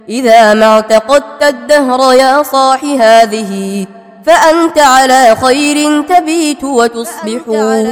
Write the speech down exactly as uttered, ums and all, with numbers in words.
إذا ما اعتقدت الدهر يا صاح هذه، فأنت على خير تبيت وتصبح.